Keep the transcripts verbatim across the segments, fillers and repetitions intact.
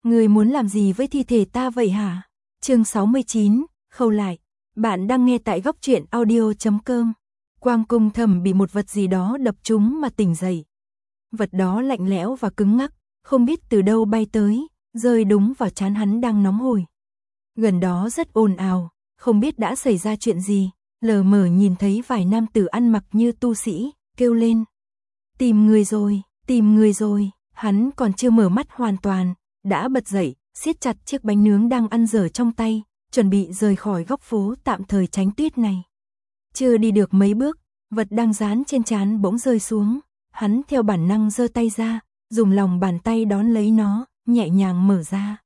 Người muốn làm gì với thi thể ta vậy hả? Chương sáu mươi chín, khâu lại. Bạn đang nghe tại góc truyện audio chấm com. Quang Cung Thầm bị một vật gì đó đập trúng mà tỉnh dậy. Vật đó lạnh lẽo và cứng ngắc, không biết từ đâu bay tới, rơi đúng vào trán hắn đang nóng hổi. Gần đó rất ồn ào, không biết đã xảy ra chuyện gì, lờ mờ nhìn thấy vài nam tử ăn mặc như tu sĩ, kêu lên. Tìm người rồi, tìm người rồi, hắn còn chưa mở mắt hoàn toàn, đã bật dậy, siết chặt chiếc bánh nướng đang ăn dở trong tay, chuẩn bị rời khỏi góc phố tạm thời tránh tuyết này. Chưa đi được mấy bước, vật đang dán trên trán bỗng rơi xuống, hắn theo bản năng giơ tay ra, dùng lòng bàn tay đón lấy nó, nhẹ nhàng mở ra.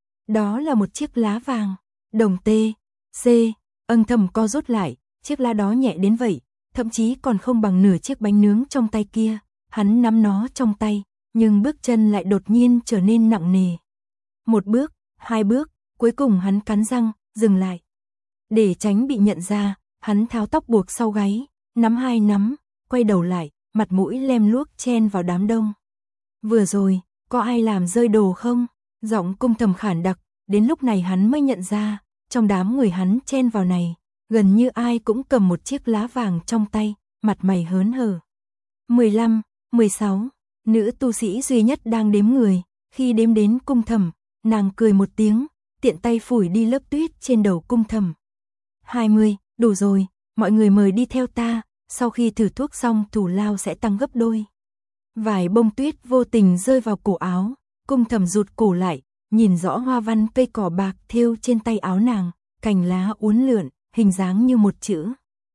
Đó là một chiếc lá vàng, đồng T, C, ân Thầm co rút lại, chiếc lá đó nhẹ đến vậy, thậm chí còn không bằng nửa chiếc bánh nướng trong tay kia, hắn nắm nó trong tay, nhưng bước chân lại đột nhiên trở nên nặng nề. Một bước, hai bước, cuối cùng hắn cắn răng, dừng lại. Để tránh bị nhận ra, hắn tháo tóc buộc sau gáy, nắm hai nắm, quay đầu lại, mặt mũi lem luốc chen vào đám đông. Vừa rồi, có ai làm rơi đồ không? Giọng Cung Thầm khản đặc, đến lúc này hắn mới nhận ra, trong đám người hắn chen vào này, gần như ai cũng cầm một chiếc lá vàng trong tay, mặt mày hớn hở. mười lăm, mười sáu, nữ tu sĩ duy nhất đang đếm người, khi đếm đến Cung Thầm, nàng cười một tiếng, tiện tay phủi đi lớp tuyết trên đầu Cung Thầm. hai mươi, đủ rồi, mọi người mời đi theo ta, sau khi thử thuốc xong thủ lao sẽ tăng gấp đôi. Vài bông tuyết vô tình rơi vào cổ áo, Cung Thầm rụt cổ lại, nhìn rõ hoa văn cây cỏ bạc thêu trên tay áo nàng, cành lá uốn lượn, hình dáng như một chữ.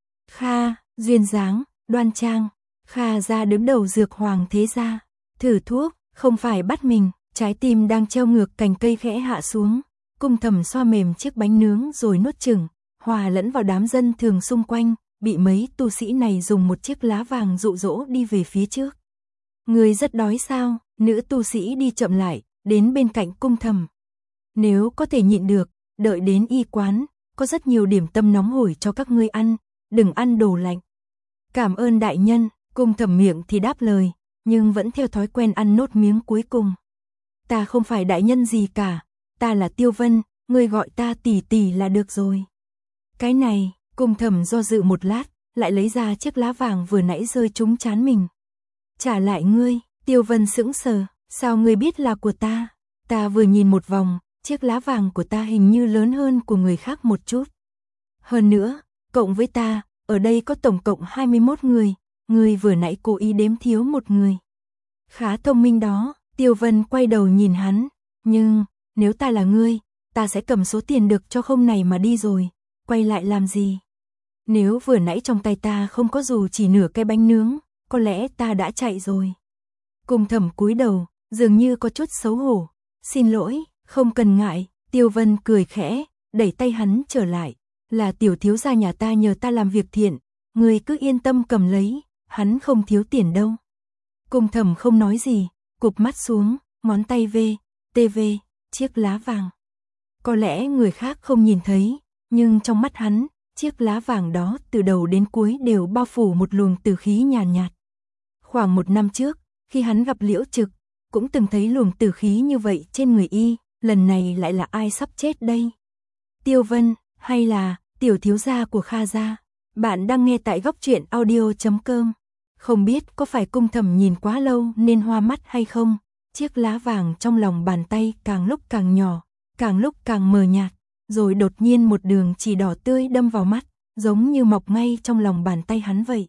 Kha, duyên dáng, đoan trang, Kha ra đứng đầu dược hoàng thế gia, thử thuốc, không phải bắt mình, trái tim đang treo ngược cành cây khẽ hạ xuống, Cung Thầm xoa mềm chiếc bánh nướng rồi nuốt chửng, hòa lẫn vào đám dân thường xung quanh, bị mấy tu sĩ này dùng một chiếc lá vàng dụ dỗ đi về phía trước. Người rất đói sao? Nữ tu sĩ đi chậm lại, đến bên cạnh Cung Thầm. Nếu có thể nhịn được, đợi đến y quán, có rất nhiều điểm tâm nóng hổi cho các ngươi ăn, đừng ăn đồ lạnh. Cảm ơn đại nhân, Cung Thầm miệng thì đáp lời, nhưng vẫn theo thói quen ăn nốt miếng cuối cùng. Ta không phải đại nhân gì cả, ta là Tiêu Vân, ngươi gọi ta tỷ tỷ là được rồi. Cái này, Cung Thầm do dự một lát, lại lấy ra chiếc lá vàng vừa nãy rơi trúng trán mình. Trả lại ngươi, Tiêu Vân sững sờ, sao ngươi biết là của ta? Ta vừa nhìn một vòng, chiếc lá vàng của ta hình như lớn hơn của người khác một chút. Hơn nữa, cộng với ta, ở đây có tổng cộng hai mươi mốt người, ngươi vừa nãy cố ý đếm thiếu một người. Khá thông minh đó, Tiêu Vân quay đầu nhìn hắn, nhưng, nếu ta là ngươi, ta sẽ cầm số tiền được cho không này mà đi rồi, quay lại làm gì? Nếu vừa nãy trong tay ta không có dù chỉ nửa cái bánh nướng, có lẽ ta đã chạy rồi. Cung Thầm cúi đầu, dường như có chút xấu hổ. Xin lỗi, không cần ngại, Tiêu Vân cười khẽ, đẩy tay hắn trở lại. Là tiểu thiếu gia nhà ta nhờ ta làm việc thiện, người cứ yên tâm cầm lấy, hắn không thiếu tiền đâu. Cung Thầm không nói gì, cụp mắt xuống, ngón tay về, tê vê, chiếc lá vàng. Có lẽ người khác không nhìn thấy, nhưng trong mắt hắn, chiếc lá vàng đó từ đầu đến cuối đều bao phủ một luồng tử khí nhàn nhạt, nhạt. Khoảng một năm trước, khi hắn gặp Liễu Trực, cũng từng thấy luồng tử khí như vậy trên người y, lần này lại là ai sắp chết đây? Tiêu Vân, hay là tiểu thiếu gia của Kha gia? Bạn đang nghe tại góc truyện audio chấm com. Không biết có phải Cung Thầm nhìn quá lâu nên hoa mắt hay không? Chiếc lá vàng trong lòng bàn tay càng lúc càng nhỏ, càng lúc càng mờ nhạt, rồi đột nhiên một đường chỉ đỏ tươi đâm vào mắt, giống như mọc ngay trong lòng bàn tay hắn vậy.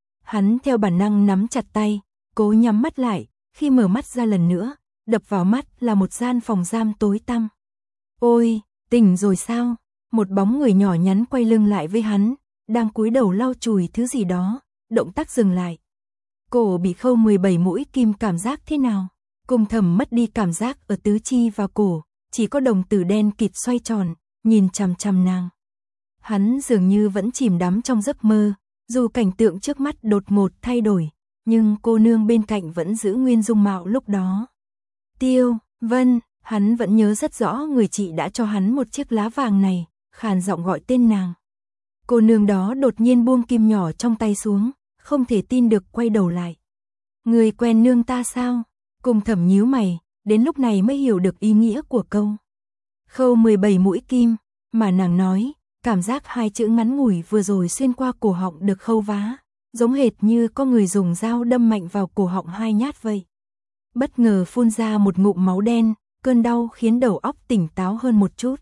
Hắn theo bản năng nắm chặt tay, cố nhắm mắt lại, khi mở mắt ra lần nữa, đập vào mắt là một gian phòng giam tối tăm. Ôi, tỉnh rồi sao? Một bóng người nhỏ nhắn quay lưng lại với hắn, đang cúi đầu lau chùi thứ gì đó, động tác dừng lại. Cổ bị khâu mười bảy mũi kim cảm giác thế nào? Cung Thầm mất đi cảm giác ở tứ chi và cổ, chỉ có đồng tử đen kịt xoay tròn, nhìn chằm chằm nàng. Hắn dường như vẫn chìm đắm trong giấc mơ, dù cảnh tượng trước mắt đột ngột thay đổi, nhưng cô nương bên cạnh vẫn giữ nguyên dung mạo lúc đó. Tiêu Vân, hắn vẫn nhớ rất rõ người chị đã cho hắn một chiếc lá vàng này, khàn giọng gọi tên nàng. Cô nương đó đột nhiên buông kim nhỏ trong tay xuống, không thể tin được quay đầu lại. Người quen nương ta sao? Cung Thầm nhíu mày, đến lúc này mới hiểu được ý nghĩa của câu khâu mười bảy mũi kim, mà nàng nói, cảm giác hai chữ ngắn ngủi vừa rồi xuyên qua cổ họng được khâu vá, giống hệt như có người dùng dao đâm mạnh vào cổ họng hai nhát vậy. Bất ngờ phun ra một ngụm máu đen, cơn đau khiến đầu óc tỉnh táo hơn một chút.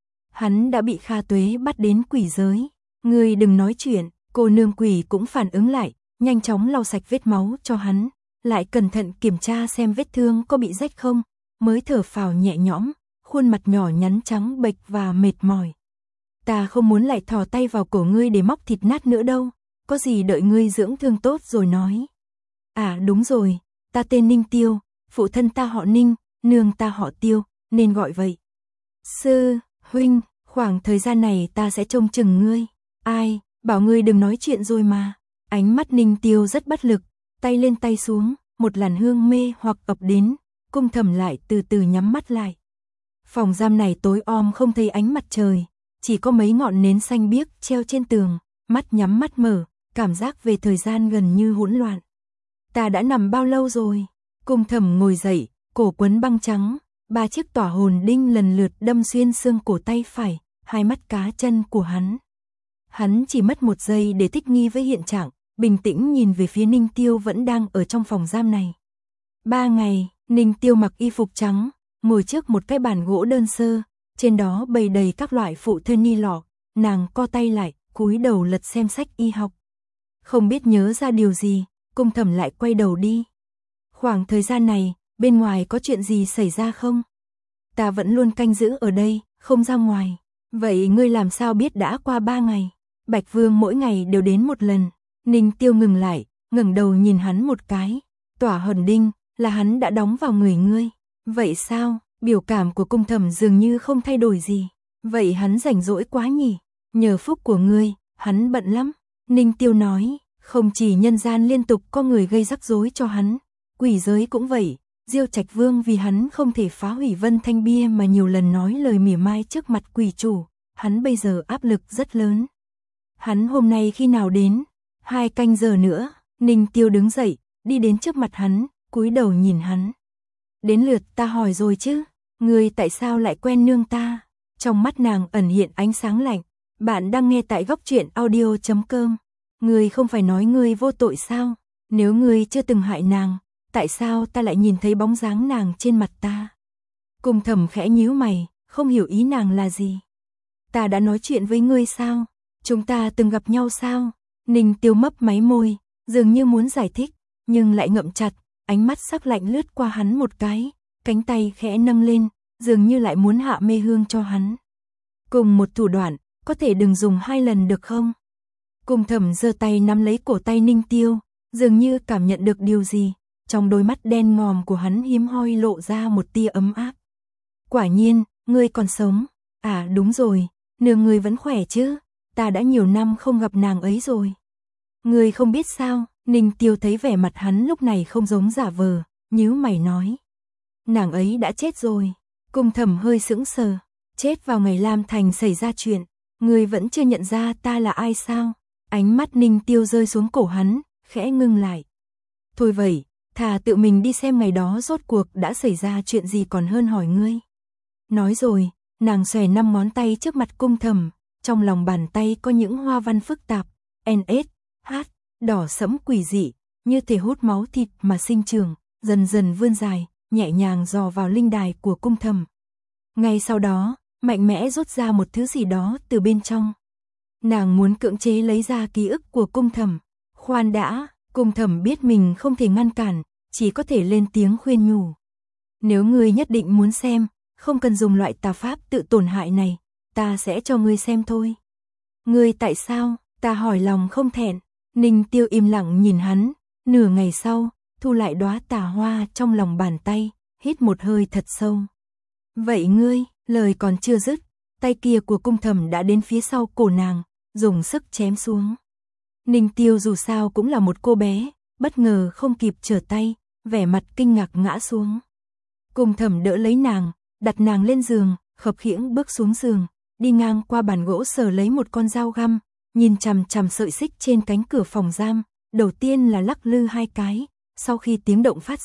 Hắn đã bị Kha Tuế bắt đến quỷ giới. Ngươi đừng nói chuyện, cô nương quỷ cũng phản ứng lại, nhanh chóng lau sạch vết máu cho hắn, lại cẩn thận kiểm tra xem vết thương có bị rách không, mới thở phào nhẹ nhõm, khuôn mặt nhỏ nhắn trắng bệch và mệt mỏi. Ta không muốn lại thò tay vào cổ ngươi để móc thịt nát nữa đâu, có gì đợi ngươi dưỡng thương tốt rồi nói. À đúng rồi, ta tên Ninh Tiêu, phụ thân ta họ Ninh, nương ta họ Tiêu, nên gọi vậy. Sư, huynh, khoảng thời gian này ta sẽ trông chừng ngươi. Ai, bảo ngươi đừng nói chuyện rồi mà. Ánh mắt Ninh Tiêu rất bất lực, tay lên tay xuống, một làn hương mê hoặc ập đến, Cung Thầm lại từ từ nhắm mắt lại. Phòng giam này tối om không thấy ánh mặt trời, chỉ có mấy ngọn nến xanh biếc treo trên tường, mắt nhắm mắt mở, cảm giác về thời gian gần như hỗn loạn. Ta đã nằm bao lâu rồi? Cung Thầm ngồi dậy, cổ quấn băng trắng, ba chiếc tỏa hồn đinh lần lượt đâm xuyên xương cổ tay phải, hai mắt cá chân của hắn. Hắn chỉ mất một giây để thích nghi với hiện trạng, bình tĩnh nhìn về phía Ninh Tiêu vẫn đang ở trong phòng giam này. Ba ngày, Ninh Tiêu mặc y phục trắng, ngồi trước một cái bàn gỗ đơn sơ, trên đó bày đầy các loại phụ thư ni lọ, nàng co tay lại, cúi đầu lật xem sách y học. Không biết nhớ ra điều gì, Cung Thầm lại quay đầu đi. Khoảng thời gian này, bên ngoài có chuyện gì xảy ra không? Ta vẫn luôn canh giữ ở đây, không ra ngoài. Vậy ngươi làm sao biết đã qua ba ngày? Bạch Vương mỗi ngày đều đến một lần. Ninh Tiêu ngừng lại, ngẩng đầu nhìn hắn một cái. Tỏa hồn đinh, là hắn đã đóng vào người ngươi. Vậy sao? Biểu cảm của Cung Thầm dường như không thay đổi gì. Vậy hắn rảnh rỗi quá nhỉ? Nhờ phúc của ngươi, hắn bận lắm. Ninh Tiêu nói, không chỉ nhân gian liên tục có người gây rắc rối cho hắn, quỷ giới cũng vậy. Diêu Trạch Vương vì hắn không thể phá hủy Vân Thanh Bia mà nhiều lần nói lời mỉa mai trước mặt quỷ chủ, hắn bây giờ áp lực rất lớn. Hắn hôm nay khi nào đến? Hai canh giờ nữa. Ninh Tiêu đứng dậy, đi đến trước mặt hắn, cúi đầu nhìn hắn. Đến lượt ta hỏi rồi chứ, ngươi tại sao lại quen nương ta? Trong mắt nàng ẩn hiện ánh sáng lạnh. Bạn đang nghe tại góc truyện audio chấm com. Ngươi không phải nói ngươi vô tội sao? Nếu ngươi chưa từng hại nàng, tại sao ta lại nhìn thấy bóng dáng nàng trên mặt ta? Cung Thầm khẽ nhíu mày, không hiểu ý nàng là gì. Ta đã nói chuyện với ngươi sao? Chúng ta từng gặp nhau sao? Ninh Tiêu mấp máy môi, dường như muốn giải thích, nhưng lại ngậm chặt, ánh mắt sắc lạnh lướt qua hắn một cái, cánh tay khẽ nâng lên, dường như lại muốn hạ mê hương cho hắn. Cùng một thủ đoạn, có thể đừng dùng hai lần được không? Cung Thầm giơ tay nắm lấy cổ tay Ninh Tiêu, dường như cảm nhận được điều gì. Trong đôi mắt đen ngòm của hắn hiếm hoi lộ ra một tia ấm áp. Quả nhiên, ngươi còn sống. À đúng rồi, nương ngươi vẫn khỏe chứ, ta đã nhiều năm không gặp nàng ấy rồi. Ngươi không biết sao? Ninh Tiêu thấy vẻ mặt hắn lúc này không giống giả vờ, nhíu mày nói. Nàng ấy đã chết rồi. Cung Thầm hơi sững sờ. Chết vào ngày Lam Thành xảy ra chuyện, ngươi vẫn chưa nhận ra ta là ai sao? Ánh mắt Ninh Tiêu rơi xuống cổ hắn, khẽ ngưng lại. Thôi vậy, thà tự mình đi xem ngày đó rốt cuộc đã xảy ra chuyện gì còn hơn hỏi ngươi. Nói rồi, nàng xòe năm ngón tay trước mặt Cung Thầm, trong lòng bàn tay có những hoa văn phức tạp, en ét, hát, đỏ sẫm quỷ dị, như thể hút máu thịt mà sinh trưởng, dần dần vươn dài, nhẹ nhàng dò vào linh đài của Cung Thầm. Ngay sau đó, mạnh mẽ rút ra một thứ gì đó từ bên trong. Nàng muốn cưỡng chế lấy ra ký ức của Cung Thầm. Khoan đã, Cung Thầm biết mình không thể ngăn cản, chỉ có thể lên tiếng khuyên nhủ. Nếu ngươi nhất định muốn xem, không cần dùng loại tà pháp tự tổn hại này, ta sẽ cho ngươi xem thôi. Ngươi tại sao? Ta hỏi lòng không thẹn. Ninh Tiêu im lặng nhìn hắn, nửa ngày sau, thu lại đóa tà hoa trong lòng bàn tay, hít một hơi thật sâu. Vậy ngươi, lời còn chưa dứt, tay kia của Cung Thầm đã đến phía sau cổ nàng, dùng sức chém xuống. Ninh Tiêu dù sao cũng là một cô bé, bất ngờ không kịp trở tay, vẻ mặt kinh ngạc ngã xuống. Cung Thầm đỡ lấy nàng, đặt nàng lên giường, khập khiễng bước xuống giường, đi ngang qua bàn gỗ sờ lấy một con dao găm, nhìn chằm chằm sợi xích trên cánh cửa phòng giam, đầu tiên là lắc lư hai cái, sau khi tiếng động phát ra,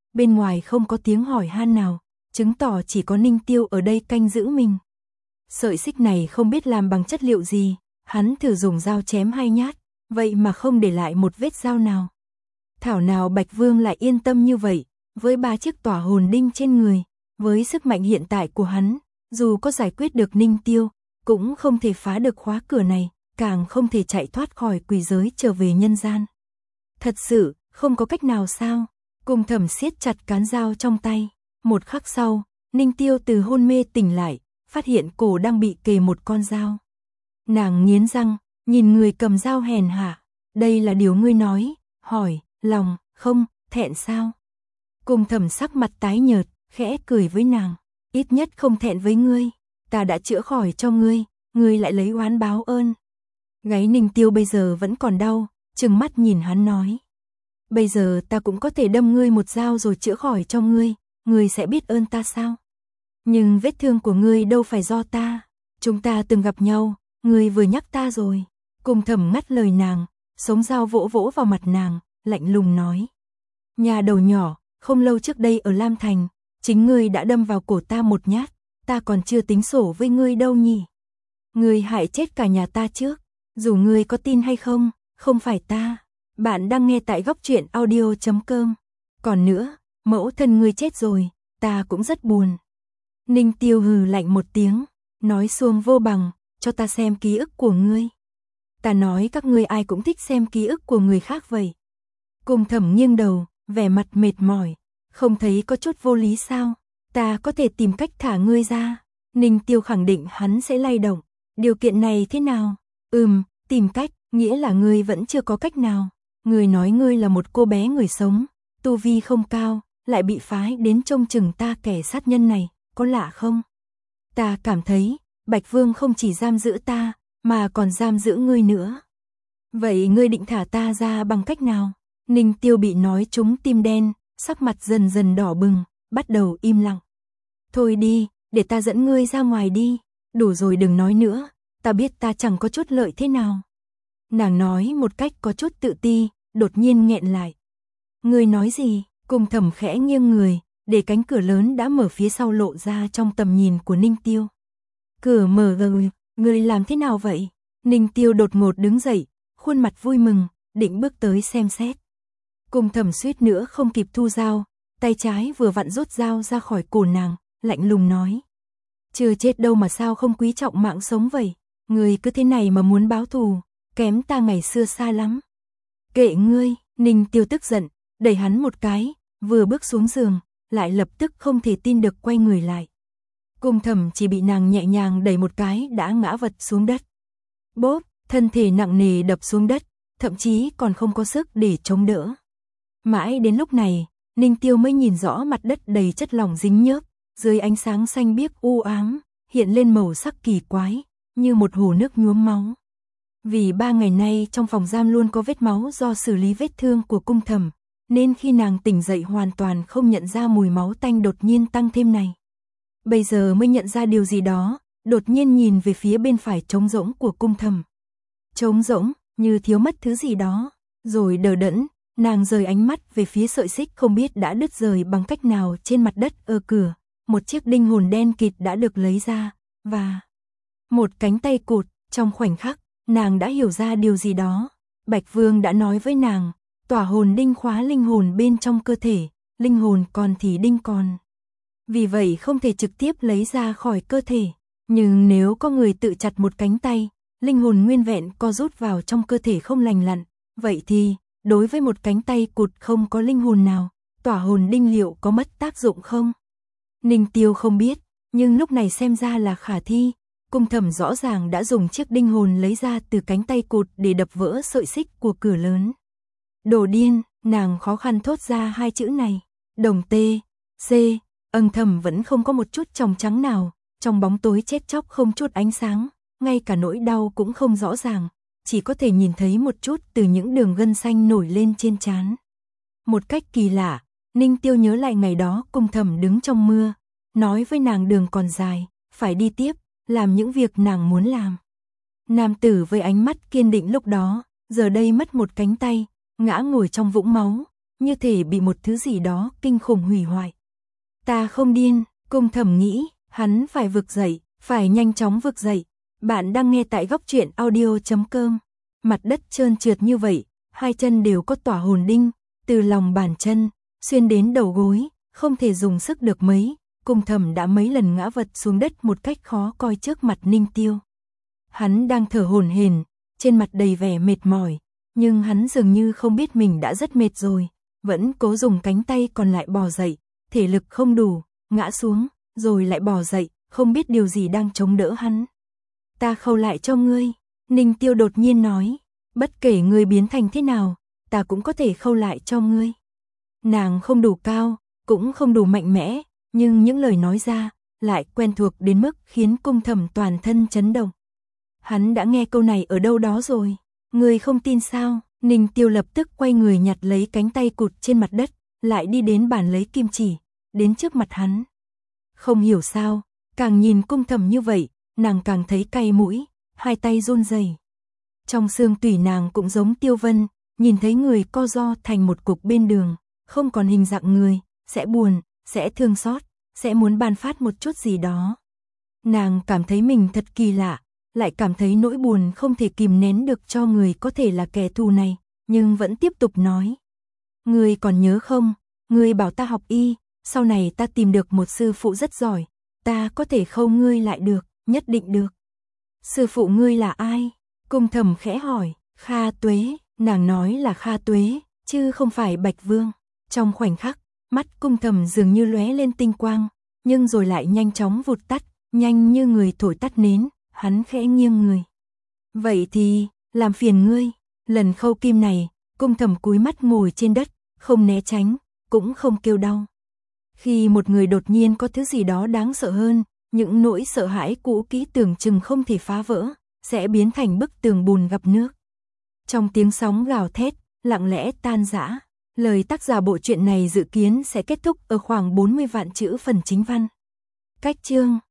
bên ngoài không có tiếng hỏi han nào, chứng tỏ chỉ có Ninh Tiêu ở đây canh giữ mình. Sợi xích này không biết làm bằng chất liệu gì, hắn thử dùng dao chém hai nhát, vậy mà không để lại một vết dao nào. Thảo nào Bạch Vương lại yên tâm như vậy, với ba chiếc tỏa hồn đinh trên người, với sức mạnh hiện tại của hắn, dù có giải quyết được Ninh Tiêu, cũng không thể phá được khóa cửa này, càng không thể chạy thoát khỏi quỷ giới trở về nhân gian. Thật sự, không có cách nào sao? Cung Thẩm siết chặt cán dao trong tay. Một khắc sau, Ninh Tiêu từ hôn mê tỉnh lại, phát hiện cổ đang bị kề một con dao. Nàng nghiến răng, nhìn người cầm dao hèn hạ. Đây là điều ngươi nói, hỏi, lòng, không, thẹn sao? Cung Thẩm sắc mặt tái nhợt, khẽ cười với nàng. Ít nhất không thẹn với ngươi, ta đã chữa khỏi cho ngươi, ngươi lại lấy oán báo ơn. Gáy Ninh Tiêu bây giờ vẫn còn đau, trừng mắt nhìn hắn nói. Bây giờ ta cũng có thể đâm ngươi một dao rồi chữa khỏi cho ngươi, ngươi sẽ biết ơn ta sao? Nhưng vết thương của ngươi đâu phải do ta, chúng ta từng gặp nhau, ngươi vừa nhắc ta rồi. Cung Thẩm ngắt lời nàng, sống dao vỗ vỗ vào mặt nàng, lạnh lùng nói. Nhà đầu nhỏ, không lâu trước đây ở Lam Thành, chính ngươi đã đâm vào cổ ta một nhát, ta còn chưa tính sổ với ngươi đâu nhỉ. Ngươi hại chết cả nhà ta trước, dù ngươi có tin hay không, không phải ta. Bạn đang nghe tại góc truyện audio chấm com. Còn nữa, mẫu thân ngươi chết rồi, ta cũng rất buồn. Ninh Tiêu hừ lạnh một tiếng, nói xuông vô bằng, cho ta xem ký ức của ngươi. Ta nói các ngươi ai cũng thích xem ký ức của người khác vậy. Cung Thẩm nghiêng đầu, vẻ mặt mệt mỏi, không thấy có chút vô lý sao? Ta có thể tìm cách thả ngươi ra. Ninh Tiêu khẳng định hắn sẽ lay động. Điều kiện này thế nào? Ừm, tìm cách, nghĩa là ngươi vẫn chưa có cách nào. Ngươi nói ngươi là một cô bé người sống, tu vi không cao, lại bị phái đến trông chừng ta kẻ sát nhân này, có lạ không? Ta cảm thấy, Bạch Vương không chỉ giam giữ ta, mà còn giam giữ ngươi nữa. Vậy ngươi định thả ta ra bằng cách nào? Ninh Tiêu bị nói trúng tim đen, sắc mặt dần dần đỏ bừng, bắt đầu im lặng. Thôi đi, để ta dẫn ngươi ra ngoài đi, đủ rồi đừng nói nữa, ta biết ta chẳng có chút lợi thế nào. Nàng nói một cách có chút tự ti, đột nhiên nghẹn lại. Ngươi nói gì? Cung Thẩm khẽ nghiêng người, để cánh cửa lớn đã mở phía sau lộ ra trong tầm nhìn của Ninh Tiêu. Cửa mở rồi, ngươi làm thế nào vậy? Ninh Tiêu đột ngột đứng dậy, khuôn mặt vui mừng, định bước tới xem xét. Cung Thẩm suýt nữa không kịp thu dao, tay trái vừa vặn rút dao ra khỏi cổ nàng, lạnh lùng nói. Chưa chết đâu mà sao không quý trọng mạng sống vậy? Ngươi cứ thế này mà muốn báo thù, kém ta ngày xưa xa lắm. Kệ ngươi, Ninh Tiêu tức giận, đẩy hắn một cái, vừa bước xuống giường, lại lập tức không thể tin được quay người lại. Cung Thẩm chỉ bị nàng nhẹ nhàng đẩy một cái đã ngã vật xuống đất. Bốp, thân thể nặng nề đập xuống đất, thậm chí còn không có sức để chống đỡ. Mãi đến lúc này, Ninh Tiêu mới nhìn rõ mặt đất đầy chất lỏng dính nhớp, dưới ánh sáng xanh biếc u ám, hiện lên màu sắc kỳ quái, như một hồ nước nhuốm máu. Vì ba ngày nay trong phòng giam luôn có vết máu do xử lý vết thương của Cung Thẩm, nên khi nàng tỉnh dậy hoàn toàn không nhận ra mùi máu tanh đột nhiên tăng thêm này. Bây giờ mới nhận ra điều gì đó, đột nhiên nhìn về phía bên phải trống rỗng của Cung Thẩm. Trống rỗng, như thiếu mất thứ gì đó, rồi đờ đẫn, nàng rời ánh mắt về phía sợi xích không biết đã đứt rời bằng cách nào trên mặt đất ở cửa. Một chiếc đinh hồn đen kịt đã được lấy ra, và một cánh tay cụt. Trong khoảnh khắc, nàng đã hiểu ra điều gì đó. Bạch Vương đã nói với nàng, tỏa hồn đinh khóa linh hồn bên trong cơ thể, linh hồn còn thì đinh còn. Vì vậy không thể trực tiếp lấy ra khỏi cơ thể. Nhưng nếu có người tự chặt một cánh tay, linh hồn nguyên vẹn co rút vào trong cơ thể không lành lặn, vậy thì, đối với một cánh tay cụt không có linh hồn nào, tỏa hồn đinh liệu có mất tác dụng không? Ninh Tiêu không biết, nhưng lúc này xem ra là khả thi. Cung Thẩm rõ ràng đã dùng chiếc đinh hồn lấy ra từ cánh tay cụt để đập vỡ sợi xích của cửa lớn. Đồ điên, nàng khó khăn thốt ra hai chữ này. Đồng tê, c, âm thầm vẫn không có một chút tròng trắng nào, trong bóng tối chết chóc không chút ánh sáng, ngay cả nỗi đau cũng không rõ ràng, chỉ có thể nhìn thấy một chút từ những đường gân xanh nổi lên trên trán. Một cách kỳ lạ, Ninh Tiêu nhớ lại ngày đó Cung Thẩm đứng trong mưa, nói với nàng đường còn dài, phải đi tiếp, làm những việc nàng muốn làm. Nam tử với ánh mắt kiên định lúc đó, giờ đây mất một cánh tay, ngã ngồi trong vũng máu, như thể bị một thứ gì đó kinh khủng hủy hoại. Ta không điên, Cung Thầm nghĩ, hắn phải vực dậy, phải nhanh chóng vực dậy. Bạn đang nghe tại góc truyện audio chấm com. Mặt đất trơn trượt như vậy, hai chân đều có tỏa hồn đinh, từ lòng bàn chân, xuyên đến đầu gối, không thể dùng sức được mấy. Cung Thầm đã mấy lần ngã vật xuống đất một cách khó coi trước mặt Ninh Tiêu. Hắn đang thở hổn hển, trên mặt đầy vẻ mệt mỏi, nhưng hắn dường như không biết mình đã rất mệt rồi, vẫn cố dùng cánh tay còn lại bò dậy, thể lực không đủ, ngã xuống, rồi lại bò dậy, không biết điều gì đang chống đỡ hắn. Ta khâu lại cho ngươi, Ninh Tiêu đột nhiên nói, bất kể ngươi biến thành thế nào, ta cũng có thể khâu lại cho ngươi. Nàng không đủ cao, cũng không đủ mạnh mẽ, nhưng những lời nói ra lại quen thuộc đến mức khiến Cung Thầm toàn thân chấn động. Hắn đã nghe câu này ở đâu đó rồi, ngươi không tin sao? Ninh Tiêu lập tức quay người nhặt lấy cánh tay cụt trên mặt đất, lại đi đến bàn lấy kim chỉ, đến trước mặt hắn. Không hiểu sao, càng nhìn Cung Thầm như vậy, nàng càng thấy cay mũi, hai tay run rẩy. Trong xương tủy nàng cũng giống Tiêu Vân, nhìn thấy người co ro thành một cục bên đường, không còn hình dạng người, sẽ buồn, sẽ thương xót, sẽ muốn ban phát một chút gì đó. Nàng cảm thấy mình thật kỳ lạ, lại cảm thấy nỗi buồn không thể kìm nén được cho người có thể là kẻ thù này, nhưng vẫn tiếp tục nói. Ngươi còn nhớ không, ngươi bảo ta học y, sau này ta tìm được một sư phụ rất giỏi, ta có thể khâu ngươi lại được, nhất định được. Sư phụ ngươi là ai? Cung Thầm khẽ hỏi. Kha Tuế, nàng nói là Kha Tuế, chứ không phải Bạch Vương. Trong khoảnh khắc, mắt Cung Thầm dường như lóe lên tinh quang, nhưng rồi lại nhanh chóng vụt tắt, nhanh như người thổi tắt nến, hắn khẽ nghiêng người. Vậy thì, làm phiền ngươi, lần khâu kim này, Cung Thầm cúi mắt ngồi trên đất, không né tránh, cũng không kêu đau. Khi một người đột nhiên có thứ gì đó đáng sợ hơn, những nỗi sợ hãi cũ kỹ tưởng chừng không thể phá vỡ, sẽ biến thành bức tường bùn gặp nước. Trong tiếng sóng gào thét, lặng lẽ tan rã, lời tác giả bộ truyện này dự kiến sẽ kết thúc ở khoảng bốn mươi vạn chữ phần chính văn. Cách chương